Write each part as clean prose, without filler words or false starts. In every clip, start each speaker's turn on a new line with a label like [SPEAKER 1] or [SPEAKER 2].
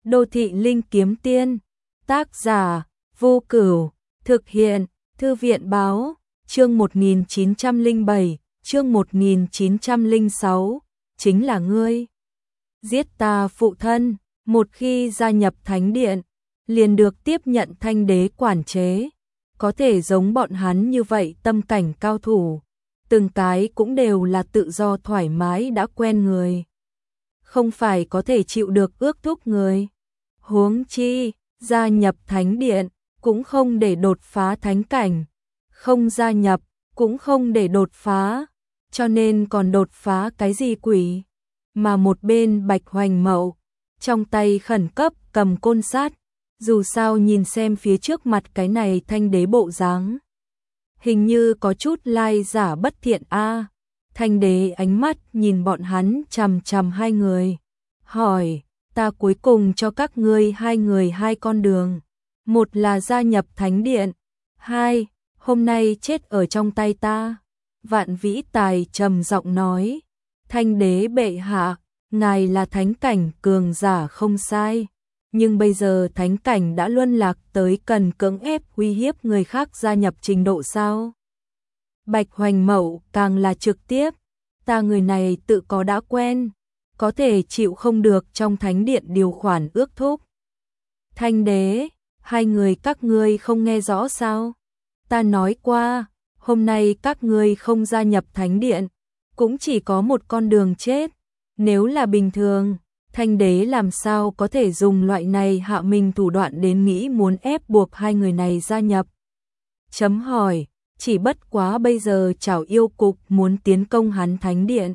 [SPEAKER 1] Đô thị linh kiếm tiên, tác giả, Vô Cửu, thực hiện, Thư viện báo, chương 1907, chương 1906, chính là ngươi. Giết ta phụ thân, một khi gia nhập thánh điện, liền được tiếp nhận thanh đế quản chế, có thể giống bọn hắn như vậy tâm cảnh cao thủ, từng cái cũng đều là tự do thoải mái đã quen người. Không phải có thể chịu được ước thúc người. Huống chi, gia nhập thánh điện, cũng không để đột phá thánh cảnh, không gia nhập, cũng không để đột phá, cho nên còn đột phá cái gì quỷ. Mà một bên Bạch Hoành Mậu, trong tay khẩn cấp cầm côn sát, dù sao nhìn xem phía trước mặt cái này thanh đế bộ dáng, hình như có chút lai giả bất thiện a. Thanh đế ánh mắt nhìn bọn hắn chằm chằm hai người, hỏi, ta cuối cùng cho các ngươi hai người hai con đường, một là gia nhập thánh điện, hai, hôm nay chết ở trong tay ta. Vạn Vĩ Tài trầm giọng nói, thanh đế bệ hạ, ngài là thánh cảnh cường giả không sai, nhưng bây giờ thánh cảnh đã luân lạc tới cần cưỡng ép uy hiếp người khác gia nhập trình độ sao? Bạch Hoành Mậu càng là trực tiếp, ta người này tự có đã quen, có thể chịu không được trong thánh điện điều khoản ước thúc. Thanh đế, hai người các ngươi không nghe rõ sao? Ta nói qua, hôm nay các ngươi không gia nhập thánh điện, cũng chỉ có một con đường chết. Nếu là bình thường, thanh đế làm sao có thể dùng loại này hạ mình thủ đoạn đến nghĩ muốn ép buộc hai người này gia nhập? Chấm hỏi, chỉ bất quá bây giờ Trảo Yêu Cục muốn tiến công hắn thánh điện.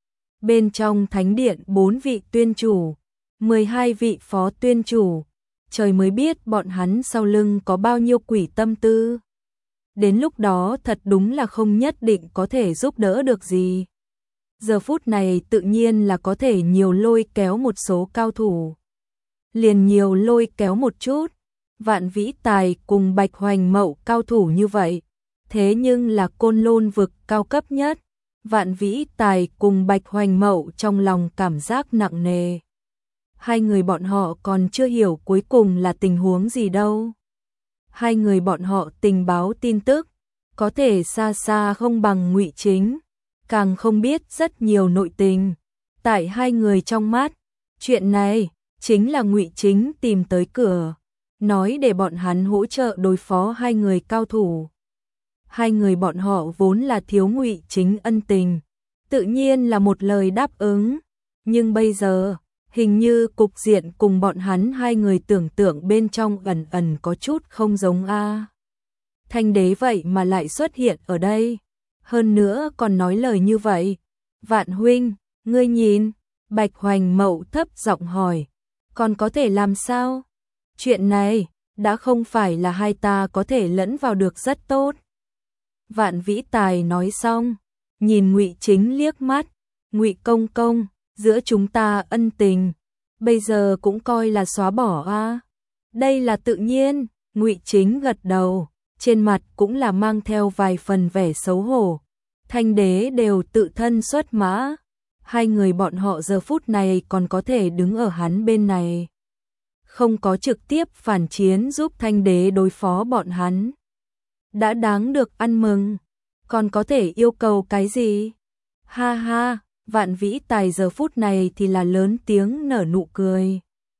[SPEAKER 1] Bên trong thánh điện 4 vị tuyên chủ, 12 vị phó tuyên chủ, trời mới biết bọn hắn sau lưng có bao nhiêu quỷ tâm tư. Đến lúc đó thật đúng là không nhất định có thể giúp đỡ được gì. Giờ phút này tự nhiên là có thể nhiều lôi kéo một số cao thủ. Liền nhiều lôi kéo một chút, Vạn Vĩ Tài cùng Bạch Hoành Mậu cao thủ như vậy. Thế nhưng là Côn Lôn vực cao cấp nhất, Vạn Vĩ Tài cùng Bạch Hoành Mậu trong lòng cảm giác nặng nề. Hai người bọn họ còn chưa hiểu cuối cùng là tình huống gì đâu. Hai người bọn họ tình báo tin tức, có thể xa xa không bằng Ngụy Chính, càng không biết rất nhiều nội tình. Tại hai người trong mắt, chuyện này chính là Ngụy Chính tìm tới cửa, nói để bọn hắn hỗ trợ đối phó hai người cao thủ. Hai người bọn họ vốn là thiếu Ngụy Chính ân tình, tự nhiên là một lời đáp ứng, nhưng bây giờ, hình như cục diện cùng bọn hắn hai người tưởng tượng bên trong ẩn ẩn có chút không giống a. Thanh đế vậy mà lại xuất hiện ở đây, hơn nữa còn nói lời như vậy. Vạn huynh, ngươi nhìn, Bạch Hoành Mậu thấp giọng hỏi, còn có thể làm sao? Chuyện này, đã không phải là hai ta có thể lẫn vào được rất tốt. Vạn Vĩ Tài nói xong, nhìn Ngụy Chính liếc mắt, Ngụy công công, giữa chúng ta ân tình, bây giờ cũng coi là xóa bỏ a. Đây là tự nhiên, Ngụy Chính gật đầu, trên mặt cũng là mang theo vài phần vẻ xấu hổ. Thanh đế đều tự thân xuất mã, hai người bọn họ giờ phút này còn có thể đứng ở hắn bên này, không có trực tiếp phản chiến giúp thanh đế đối phó bọn hắn. Đã đáng được ăn mừng, còn có thể yêu cầu cái gì? Ha ha, Vạn Vĩ Tài giờ phút này thì là lớn tiếng nở nụ cười.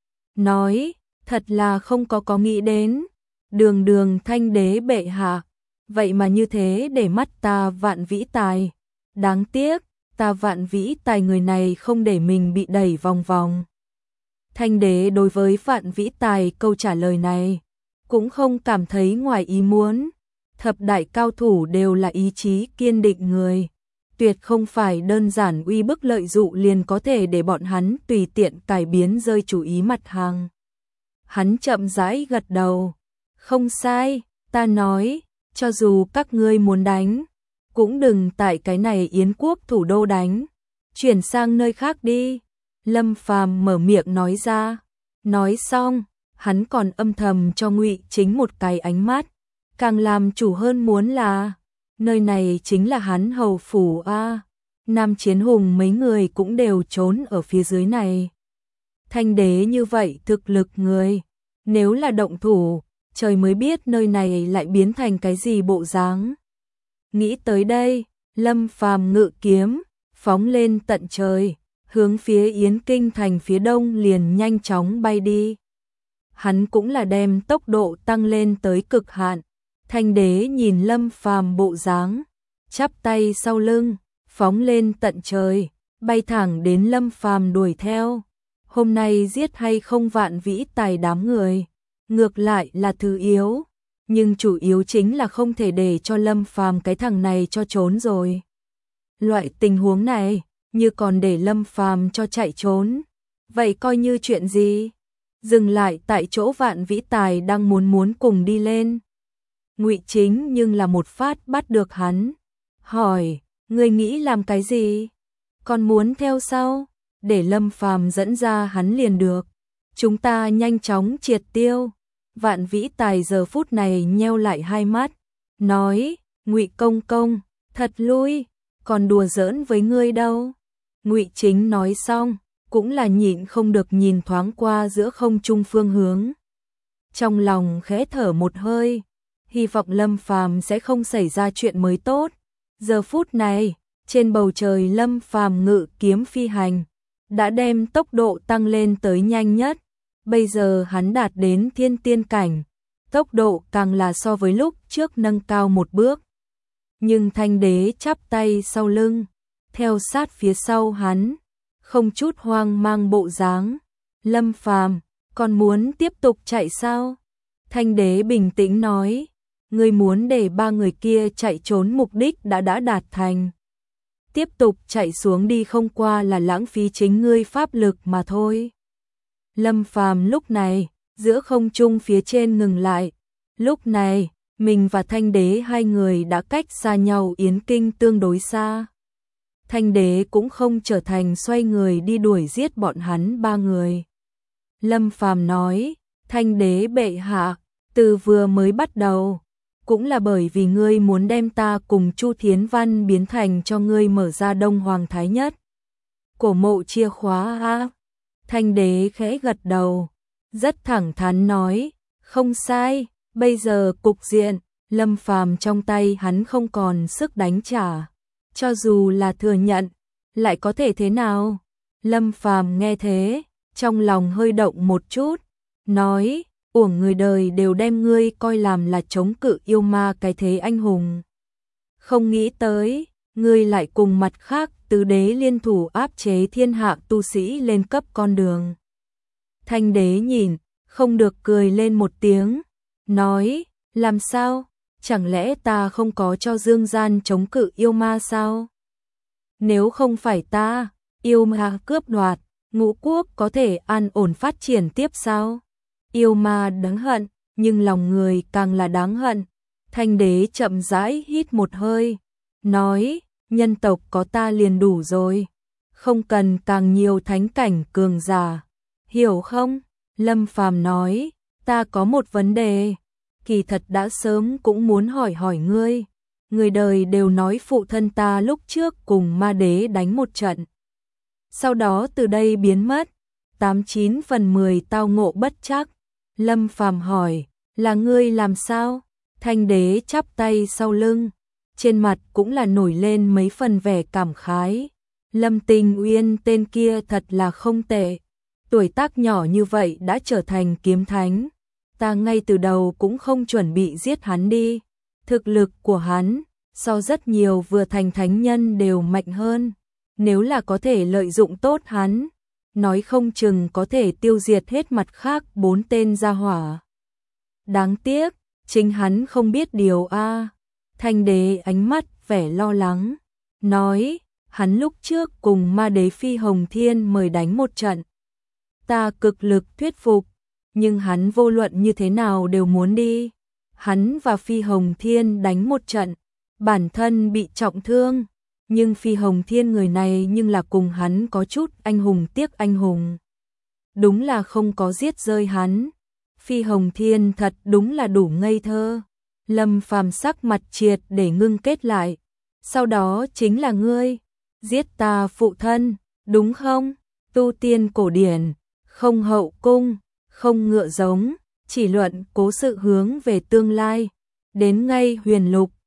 [SPEAKER 1] Nói, thật là không có nghĩ đến, đường thanh đế bệ hạ, vậy mà như thế để mắt ta Vạn Vĩ Tài. Đáng tiếc, ta Vạn Vĩ Tài người này không để mình bị đẩy vòng vòng. Thanh đế đối với Vạn Vĩ Tài câu trả lời này, cũng không cảm thấy ngoài ý muốn. Thập đại cao thủ đều là ý chí kiên định người, tuyệt không phải đơn giản uy bức lợi dụ liền có thể để bọn hắn tùy tiện cải biến rơi chủ ý mặt hàng. Hắn chậm rãi gật đầu, không sai, ta nói, cho dù các ngươi muốn đánh, cũng đừng tại cái này Yến quốc thủ đô đánh, chuyển sang nơi khác đi. Lâm Phàm mở miệng nói ra, nói xong, hắn còn âm thầm cho Ngụy Chính một cái ánh mắt. Càng làm chủ hơn muốn là, nơi này chính là hắn hầu phủ a. Nam Chiến Hùng mấy người cũng đều trốn ở phía dưới này. Thanh đế như vậy thực lực người, nếu là động thủ, trời mới biết nơi này lại biến thành cái gì bộ dáng. Nghĩ tới đây, Lâm Phàm ngự kiếm, phóng lên tận trời, hướng phía Yến Kinh thành phía đông liền nhanh chóng bay đi. Hắn cũng là đem tốc độ tăng lên tới cực hạn. Thanh đế nhìn Lâm Phàm bộ dáng, chắp tay sau lưng, phóng lên tận trời, bay thẳng đến Lâm Phàm đuổi theo. Hôm nay giết hay không Vạn Vĩ Tài đám người, ngược lại là thứ yếu, nhưng chủ yếu chính là không thể để cho Lâm Phàm cái thằng này cho trốn rồi. Loại tình huống này, như còn để Lâm Phàm cho chạy trốn, vậy coi như chuyện gì? Dừng lại tại chỗ Vạn Vĩ Tài đang muốn cùng đi lên. Ngụy Chính nhưng là một phát bắt được hắn, hỏi, ngươi nghĩ làm cái gì? Còn muốn theo sau? Để Lâm Phàm dẫn ra hắn liền được. Chúng ta nhanh chóng triệt tiêu. Vạn Vĩ Tài giờ phút này nheo lại hai mắt, nói, Ngụy công công, thật lui, còn đùa giỡn với ngươi đâu. Ngụy Chính nói xong, cũng là nhịn không được nhìn thoáng qua giữa không trung phương hướng. Trong lòng khẽ thở một hơi, hy vọng Lâm Phàm sẽ không xảy ra chuyện mới tốt. Giờ phút này, trên bầu trời Lâm Phàm ngự kiếm phi hành, đã đem tốc độ tăng lên tới nhanh nhất. Bây giờ hắn đạt đến thiên tiên cảnh, tốc độ càng là so với lúc trước nâng cao một bước. Nhưng Thanh đế chắp tay sau lưng, theo sát phía sau hắn, không chút hoang mang bộ dáng. Lâm Phàm, còn muốn tiếp tục chạy sao? Thanh đế bình tĩnh nói, ngươi muốn để ba người kia chạy trốn mục đích đã đạt thành. Tiếp tục chạy xuống đi không qua là lãng phí chính ngươi pháp lực mà thôi. Lâm Phàm lúc này, giữa không trung phía trên ngừng lại. Lúc này, mình và Thanh đế hai người đã cách xa nhau Yến Kinh tương đối xa. Thanh đế cũng không trở thành xoay người đi đuổi giết bọn hắn ba người. Lâm Phàm nói, Thanh đế bệ hạ, từ vừa mới bắt đầu, cũng là bởi vì ngươi muốn đem ta cùng Chu Thiến Văn biến thành cho ngươi mở ra Đông Hoàng Thái Nhất. Cổ mộ chìa khóa a. Thanh đế khẽ gật đầu, rất thẳng thắn nói, không sai, bây giờ cục diện, Lâm Phàm trong tay hắn không còn sức đánh trả. Cho dù là thừa nhận, lại có thể thế nào? Lâm Phàm nghe thế, trong lòng hơi động một chút, nói, uổng người đời đều đem ngươi coi làm là chống cự yêu ma cái thế anh hùng. Không nghĩ tới, ngươi lại cùng mặt khác tứ đế liên thủ áp chế thiên hạ tu sĩ lên cấp con đường. Thanh đế nhìn, không được cười lên một tiếng, nói, làm sao? Chẳng lẽ ta không có cho dương gian chống cự yêu ma sao? Nếu không phải ta, yêu ma cướp đoạt, ngũ quốc có thể an ổn phát triển tiếp sao? Yêu ma đáng hận, nhưng lòng người càng là đáng hận. Thanh đế chậm rãi hít một hơi, nói, nhân tộc có ta liền đủ rồi, không cần càng nhiều thánh cảnh cường giả, hiểu không? Lâm Phàm nói, ta có một vấn đề, kỳ thật đã sớm cũng muốn hỏi ngươi. Người đời đều nói phụ thân ta lúc trước cùng ma đế đánh một trận, sau đó từ đây biến mất, 89 phần 10 tao ngộ bất trắc. Lâm Phàm hỏi, là ngươi làm sao? Thanh đế chắp tay sau lưng, trên mặt cũng là nổi lên mấy phần vẻ cảm khái. Lâm Tình Uyên tên kia thật là không tệ, tuổi tác nhỏ như vậy đã trở thành kiếm thánh. Ta ngay từ đầu cũng không chuẩn bị giết hắn đi. Thực lực của hắn, so rất nhiều vừa thành thánh nhân đều mạnh hơn. Nếu là có thể lợi dụng tốt hắn, nói không chừng có thể tiêu diệt hết mặt khác 4 tên gia hỏa. Đáng tiếc, chính hắn không biết điều a. Thanh đế ánh mắt vẻ lo lắng, nói, hắn lúc trước cùng ma đế Phi Hồng Thiên mời đánh một trận. Ta cực lực thuyết phục, nhưng hắn vô luận như thế nào đều muốn đi. Hắn và Phi Hồng Thiên đánh một trận, bản thân bị trọng thương, nhưng Phi Hồng Thiên người này nhưng là cùng hắn có chút anh hùng tiếc anh hùng. Đúng là không có giết rơi hắn. Phi Hồng Thiên thật đúng là đủ ngây thơ. Lâm Phàm sắc mặt triệt để ngưng kết lại. Sau đó chính là ngươi, giết ta phụ thân, đúng không? Tu tiên cổ điển, không hậu cung, không ngựa giống, chỉ luận cố sự hướng về tương lai. Đến ngay Huyền Lục,